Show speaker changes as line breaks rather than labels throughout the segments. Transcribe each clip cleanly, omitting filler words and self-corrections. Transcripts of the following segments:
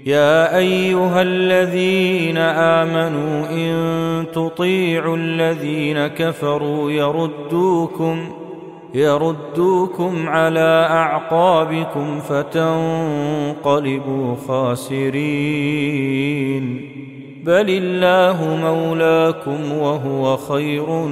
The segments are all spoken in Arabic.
يا أيها الذين آمنوا إن تطيعوا الذين كفروا يردوكم على أعقابكم فتنقلبوا خاسرين. بل الله مولاكم وهو خير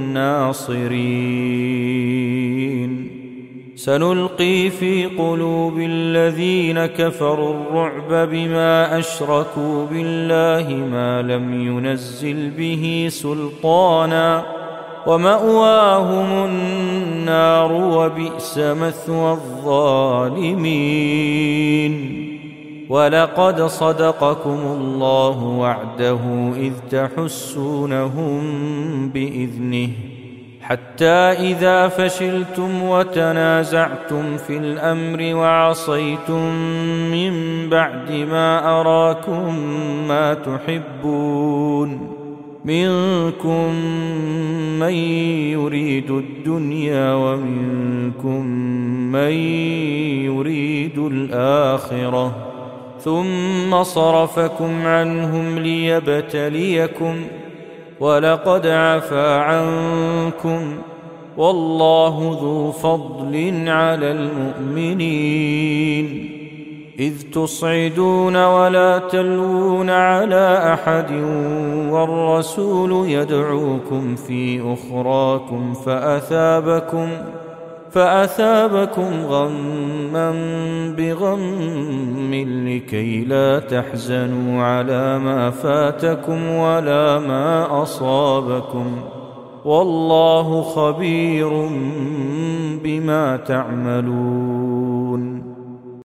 الناصرين. سنلقي في قلوب الذين كفروا الرعب بما أشركوا بالله ما لم ينزل به سلطانا ومأواهم النار وبئس مثوى الظالمين. ولقد صدقكم الله وعده إذ تحسونهم بإذنه حتى إذا فشلتم وتنازعتم في الأمر وعصيتم من بعد ما أراكم ما تحبون منكم من يريد الدنيا ومنكم من يريد الآخرة ثم صرفكم عنهم ليبتليكم ولقد عفا عنكم والله ذو فضل على المؤمنين. إذ تصعدون ولا تلوون على أحد والرسول يدعوكم في أخراكم فأثابكم غما بغم لكي لا تحزنوا على ما فاتكم ولا ما أصابكم والله خبير بما تعملون.